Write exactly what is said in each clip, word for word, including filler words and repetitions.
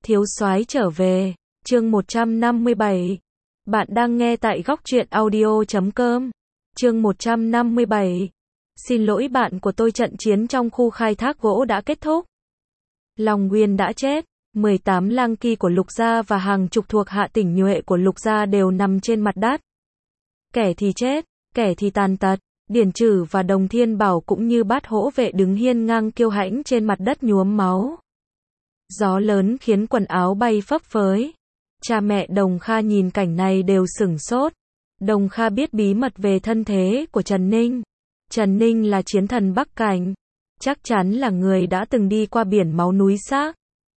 Thiếu soái trở về, chương một trăm năm mươi bảy. Bạn đang nghe tại góc truyện audio chấm com. Chương một trăm năm mươi bảy. Xin lỗi bạn của tôi, trận chiến trong khu khai thác gỗ đã kết thúc. Long Nguyên đã chết, mười tám lang kỳ của Lục gia và hàng chục thuộc hạ tỉnh nhuệ của Lục gia đều nằm trên mặt đất. Kẻ thì chết, kẻ thì tàn tật. Điển Trử và Đồng Thiên Bảo cũng như bát hỗ vệ đứng hiên ngang kiêu hãnh trên mặt đất nhuốm máu. Gió lớn khiến quần áo bay phấp phới. Cha mẹ Đồng Kha nhìn cảnh này đều sửng sốt. Đồng Kha biết bí mật về thân thế của Trần Ninh. Trần Ninh là chiến thần Bắc Cảnh, chắc chắn là người đã từng đi qua biển máu núi xác.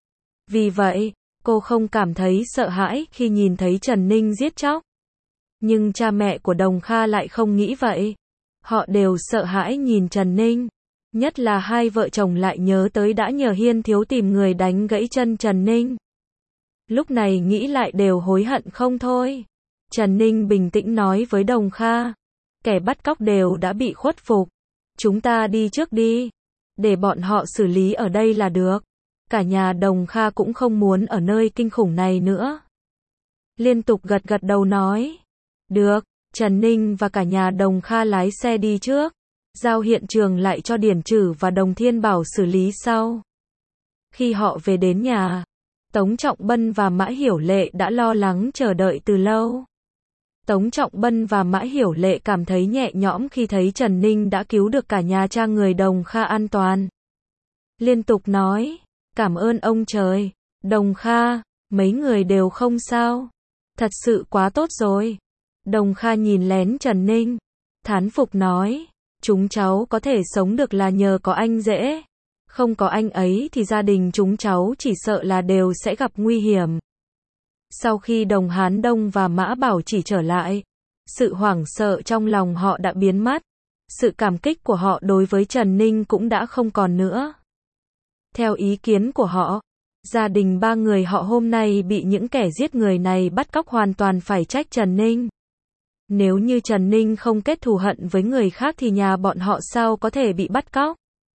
Vì vậy, cô không cảm thấy sợ hãi khi nhìn thấy Trần Ninh giết chóc. Nhưng cha mẹ của Đồng Kha lại không nghĩ vậy. Họ đều sợ hãi nhìn Trần Ninh. Nhất là hai vợ chồng lại nhớ tới đã nhờ Hiên thiếu tìm người đánh gãy chân Trần Ninh. Lúc này nghĩ lại đều hối hận không thôi. Trần Ninh bình tĩnh nói với Đồng Kha. Kẻ bắt cóc đều đã bị khuất phục. Chúng ta đi trước đi. Để bọn họ xử lý ở đây là được. Cả nhà Đồng Kha cũng không muốn ở nơi kinh khủng này nữa. Liên tục gật gật đầu nói. Được. Trần Ninh và cả nhà Đồng Kha lái xe đi trước. Giao hiện trường lại cho Điển Trử và Đồng Thiên Bảo xử lý sau. Khi họ về đến nhà, Tống Trọng Bân và Mã Hiểu Lệ đã lo lắng chờ đợi từ lâu. Tống Trọng Bân và Mã Hiểu Lệ cảm thấy nhẹ nhõm khi thấy Trần Ninh đã cứu được cả nhà cha người Đồng Kha an toàn. Liên tục nói, cảm ơn ông trời, Đồng Kha, mấy người đều không sao. Thật sự quá tốt rồi. Đồng Kha nhìn lén Trần Ninh, thán phục nói, chúng cháu có thể sống được là nhờ có anh Dễ. Không có anh ấy thì gia đình chúng cháu chỉ sợ là đều sẽ gặp nguy hiểm. Sau khi Đồng Hán Đông và Mã Bảo Chỉ trở lại, sự hoảng sợ trong lòng họ đã biến mất. Sự cảm kích của họ đối với Trần Ninh cũng đã không còn nữa. Theo ý kiến của họ, gia đình ba người họ hôm nay bị những kẻ giết người này bắt cóc hoàn toàn phải trách Trần Ninh. Nếu như Trần Ninh không kết thù hận với người khác thì nhà bọn họ sao có thể bị bắt cóc.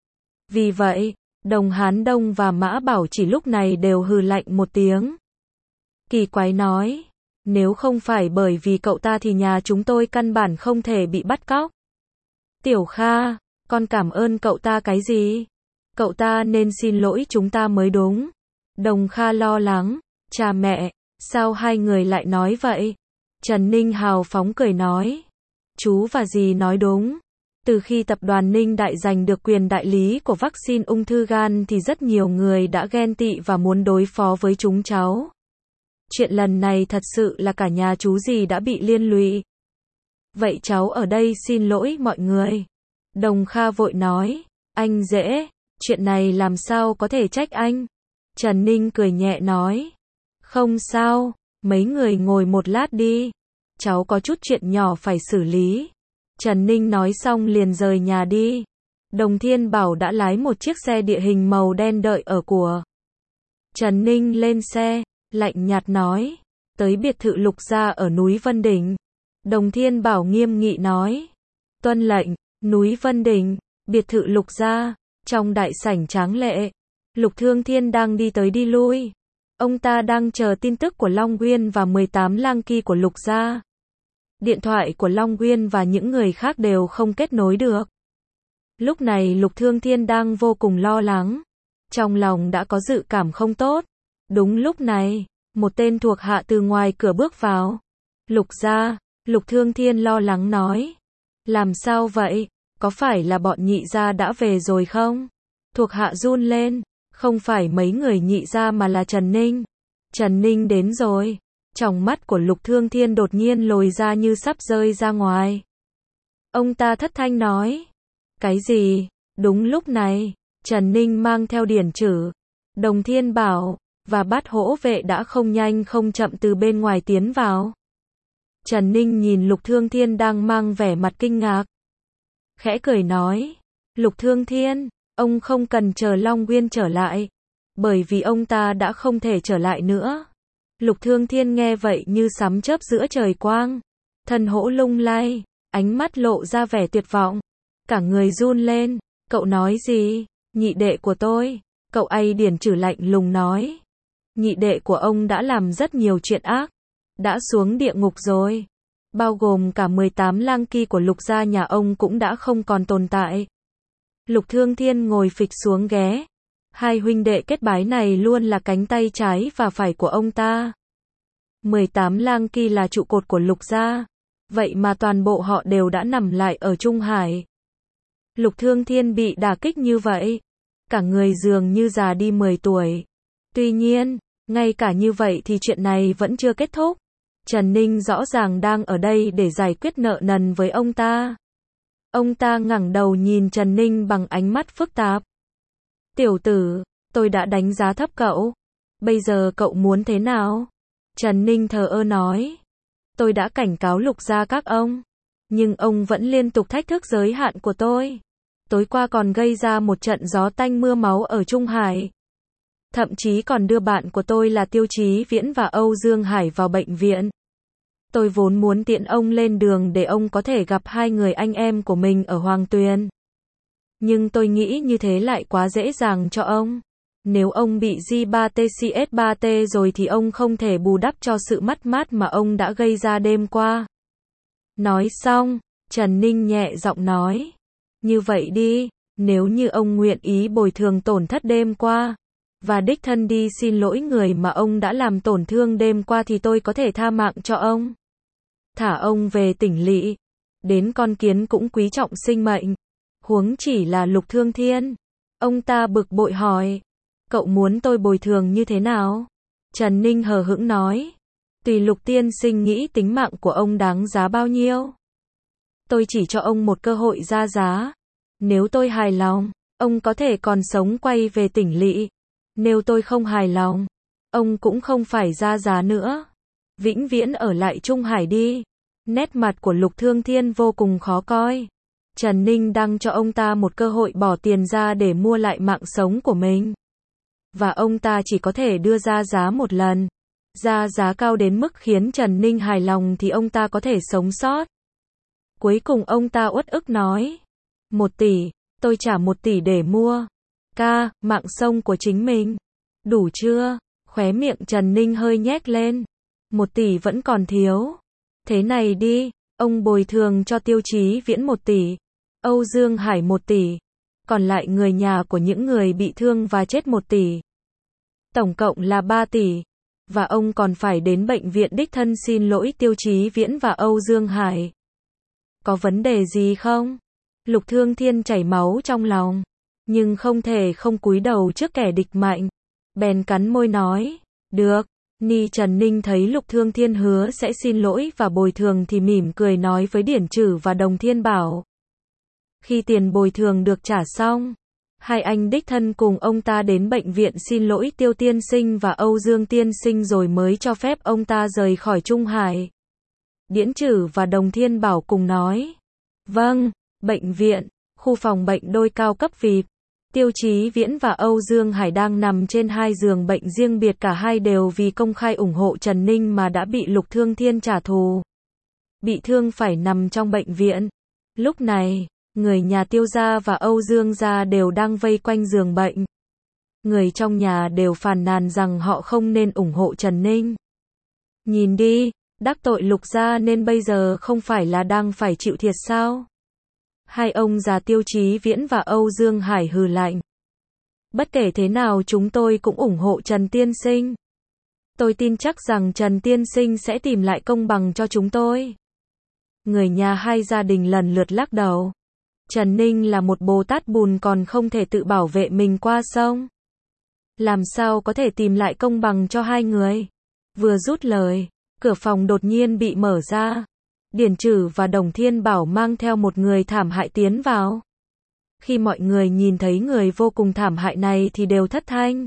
Vì vậy, Đồng Hán Đông và Mã Bảo Chỉ lúc này đều hừ lạnh một tiếng. Kỳ quái nói, nếu không phải bởi vì cậu ta thì nhà chúng tôi căn bản không thể bị bắt cóc. Tiểu Kha, con cảm ơn cậu ta cái gì? Cậu ta nên xin lỗi chúng ta mới đúng. Đồng Kha lo lắng, cha mẹ, sao hai người lại nói vậy? Trần Ninh hào phóng cười nói, chú và dì nói đúng. Từ khi tập đoàn Ninh Đại giành được quyền đại lý của vaccine ung thư gan thì rất nhiều người đã ghen tị và muốn đối phó với chúng cháu. Chuyện lần này thật sự là cả nhà chú dì đã bị liên lụy. Vậy cháu ở đây xin lỗi mọi người. Đồng Kha vội nói, anh Dễ, chuyện này làm sao có thể trách anh. Trần Ninh cười nhẹ nói, không sao, mấy người ngồi một lát đi. Cháu có chút chuyện nhỏ phải xử lý. Trần Ninh nói xong liền rời nhà đi. Đồng Thiên Bảo đã lái một chiếc xe địa hình màu đen đợi ở của Trần Ninh lên xe, lạnh nhạt nói, tới biệt thự Lục gia ở núi Vân Đỉnh. Đồng Thiên Bảo nghiêm nghị nói, tuân lệnh. Núi Vân Đỉnh, biệt thự Lục gia, trong đại sảnh tráng lệ, Lục Thương Thiên đang đi tới đi lui. Ông ta đang chờ tin tức của Long Nguyên và mười tám lang kỳ của Lục gia. Điện thoại của Long Nguyên và những người khác đều không kết nối được. Lúc này Lục Thương Thiên đang vô cùng lo lắng. Trong lòng đã có dự cảm không tốt. Đúng lúc này, một tên thuộc hạ từ ngoài cửa bước vào. Lục gia, Lục Thương Thiên lo lắng nói. Làm sao vậy? Có phải là bọn Nhị gia đã về rồi không? Thuộc hạ run lên. Không phải mấy người Nhị gia mà là Trần Ninh. Trần Ninh đến rồi. Tròng mắt của Lục Thương Thiên đột nhiên lồi ra như sắp rơi ra ngoài. Ông ta thất thanh nói. Cái gì? Đúng lúc này, Trần Ninh mang theo Điển Trử, Đồng Thiên Bảo, và bát hỗ vệ đã không nhanh không chậm từ bên ngoài tiến vào. Trần Ninh nhìn Lục Thương Thiên đang mang vẻ mặt kinh ngạc. Khẽ cười nói. Lục Thương Thiên, ông không cần chờ Long Nguyên trở lại. Bởi vì ông ta đã không thể trở lại nữa. Lục Thương Thiên nghe vậy như sấm chớp giữa trời quang. Thân hỗ lung lay, ánh mắt lộ ra vẻ tuyệt vọng. Cả người run lên, cậu nói gì? Nhị đệ của tôi, cậu ấy Điển Trử lạnh lùng nói. Nhị đệ của ông đã làm rất nhiều chuyện ác, đã xuống địa ngục rồi. Bao gồm cả mười tám lang ki của Lục gia nhà ông cũng đã không còn tồn tại. Lục Thương Thiên ngồi phịch xuống ghé. Hai huynh đệ kết bái này luôn là cánh tay trái và phải của ông ta. mười tám lang ki là trụ cột của Lục gia. Vậy mà toàn bộ họ đều đã nằm lại ở Trung Hải. Lục Thương Thiên bị đả kích như vậy. Cả người dường như già đi mười tuổi. Tuy nhiên, ngay cả như vậy thì chuyện này vẫn chưa kết thúc. Trần Ninh rõ ràng đang ở đây để giải quyết nợ nần với ông ta. Ông ta ngẩng đầu nhìn Trần Ninh bằng ánh mắt phức tạp. Tiểu tử, tôi đã đánh giá thấp cậu. Bây giờ cậu muốn thế nào? Trần Ninh thờ ơ nói. Tôi đã cảnh cáo Lục gia các ông. Nhưng ông vẫn liên tục thách thức giới hạn của tôi. Tối qua còn gây ra một trận gió tanh mưa máu ở Trung Hải. Thậm chí còn đưa bạn của tôi là Tiêu Chí Viễn và Âu Dương Hải vào bệnh viện. Tôi vốn muốn tiện ông lên đường để ông có thể gặp hai người anh em của mình ở Hoàng Tuyền. Nhưng tôi nghĩ như thế lại quá dễ dàng cho ông. Nếu ông bị G ba T C S ba T rồi thì ông không thể bù đắp cho sự mất mát mà ông đã gây ra đêm qua. Nói xong, Trần Ninh nhẹ giọng nói. Như vậy đi, nếu như ông nguyện ý bồi thường tổn thất đêm qua, và đích thân đi xin lỗi người mà ông đã làm tổn thương đêm qua thì tôi có thể tha mạng cho ông. Thả ông về tỉnh lỵ. Đến con kiến cũng quý trọng sinh mệnh. Huống chỉ là Lục Thương Thiên. Ông ta bực bội hỏi. Cậu muốn tôi bồi thường như thế nào? Trần Ninh hờ hững nói. Tùy Lục tiên sinh nghĩ tính mạng của ông đáng giá bao nhiêu. Tôi chỉ cho ông một cơ hội ra giá. Nếu tôi hài lòng, ông có thể còn sống quay về tỉnh lỵ. Nếu tôi không hài lòng, ông cũng không phải ra giá nữa. Vĩnh viễn ở lại Trung Hải đi. Nét mặt của Lục Thương Thiên vô cùng khó coi. Trần Ninh đang cho ông ta một cơ hội bỏ tiền ra để mua lại mạng sống của mình. Và ông ta chỉ có thể đưa ra giá một lần. Ra giá cao đến mức khiến Trần Ninh hài lòng thì ông ta có thể sống sót. Cuối cùng ông ta uất ức nói. Một tỷ, tôi trả một tỷ để mua. Ca, mạng sống của chính mình. Đủ chưa? Khóe miệng Trần Ninh hơi nhếch lên. Một tỷ vẫn còn thiếu. Thế này đi, ông bồi thường cho Tiêu Chí Viễn một tỷ. Âu Dương Hải một tỷ. Còn lại người nhà của những người bị thương và chết một tỷ. Tổng cộng là ba tỷ. Và ông còn phải đến bệnh viện đích thân xin lỗi Tiêu Chí Viễn và Âu Dương Hải. Có vấn đề gì không? Lục Thương Thiên chảy máu trong lòng. Nhưng không thể không cúi đầu trước kẻ địch mạnh. Bèn cắn môi nói. Được. Ni Trần Ninh thấy Lục Thương Thiên hứa sẽ xin lỗi và bồi thường thì mỉm cười nói với Điển Trử và Đồng Thiên Bảo. Khi tiền bồi thường được trả xong, hai anh đích thân cùng ông ta đến bệnh viện xin lỗi Tiêu tiên sinh và Âu Dương tiên sinh rồi mới cho phép ông ta rời khỏi Trung Hải. Điển Trử và Đồng Thiên Bảo cùng nói. Vâng, bệnh viện, khu phòng bệnh đôi cao cấp vê i pê. Tiêu Chí Viễn và Âu Dương Hải đang nằm trên hai giường bệnh riêng biệt, cả hai đều vì công khai ủng hộ Trần Ninh mà đã bị Lục Thương Thiên trả thù. Bị thương phải nằm trong bệnh viện. Lúc này, người nhà Tiêu gia và Âu Dương gia đều đang vây quanh giường bệnh. Người trong nhà đều phàn nàn rằng họ không nên ủng hộ Trần Ninh. Nhìn đi, đắc tội Lục gia nên bây giờ không phải là đang phải chịu thiệt sao? Hai ông già Tiêu Chí Viễn và Âu Dương Hải hừ lạnh. Bất kể thế nào chúng tôi cũng ủng hộ Trần tiên sinh. Tôi tin chắc rằng Trần tiên sinh sẽ tìm lại công bằng cho chúng tôi. Người nhà hai gia đình lần lượt lắc đầu. Trần Ninh là một Bồ Tát bùn còn không thể tự bảo vệ mình qua sông. Làm sao có thể tìm lại công bằng cho hai người? Vừa rút lời, cửa phòng đột nhiên bị mở ra. Điển Trử và Đồng Thiên Bảo mang theo một người thảm hại tiến vào. Khi mọi người nhìn thấy người vô cùng thảm hại này thì đều thất thanh.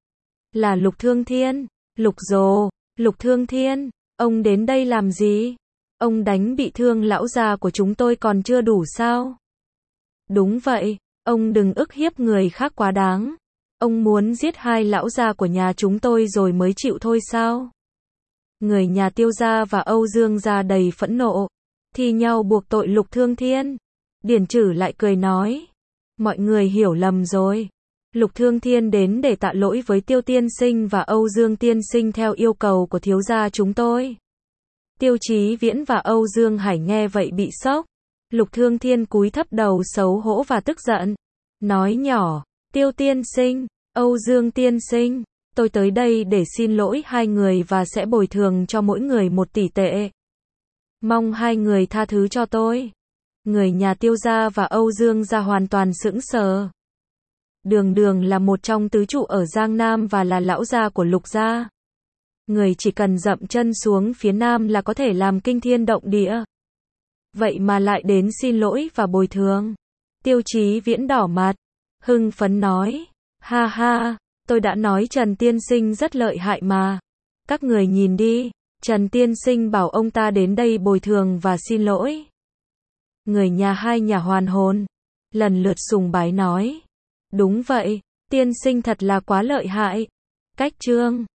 Là Lục Thương Thiên. Lục Dồ, Lục Thương Thiên, ông đến đây làm gì? Ông đánh bị thương lão già của chúng tôi còn chưa đủ sao? Đúng vậy, ông đừng ức hiếp người khác quá đáng. Ông muốn giết hai lão già của nhà chúng tôi rồi mới chịu thôi sao? Người nhà Tiêu gia và Âu Dương gia đầy phẫn nộ, thi nhau buộc tội Lục Thương Thiên. Điển Trử lại cười nói, mọi người hiểu lầm rồi. Lục Thương Thiên đến để tạ lỗi với Tiêu tiên sinh và Âu Dương tiên sinh theo yêu cầu của thiếu gia chúng tôi. Tiêu Chí Viễn và Âu Dương Hải nghe vậy bị sốc. Lục Thương Thiên cúi thấp đầu xấu hổ và tức giận. Nói nhỏ, Tiêu tiên sinh, Âu Dương tiên sinh, tôi tới đây để xin lỗi hai người và sẽ bồi thường cho mỗi người một tỷ tệ. Mong hai người tha thứ cho tôi. Người nhà Tiêu gia và Âu Dương gia hoàn toàn sững sờ. Đường Đường là một trong tứ trụ ở Giang Nam và là lão gia của Lục gia. Người chỉ cần dậm chân xuống phía Nam là có thể làm kinh thiên động địa. Vậy mà lại đến xin lỗi và bồi thường. Tiêu Chí Viễn đỏ mặt, hưng phấn nói, ha ha, tôi đã nói Trần tiên sinh rất lợi hại mà. Các người nhìn đi, Trần tiên sinh bảo ông ta đến đây bồi thường và xin lỗi. Người nhà hai nhà hoàn hồn, lần lượt sùng bái nói, đúng vậy, tiên sinh thật là quá lợi hại. Cách chương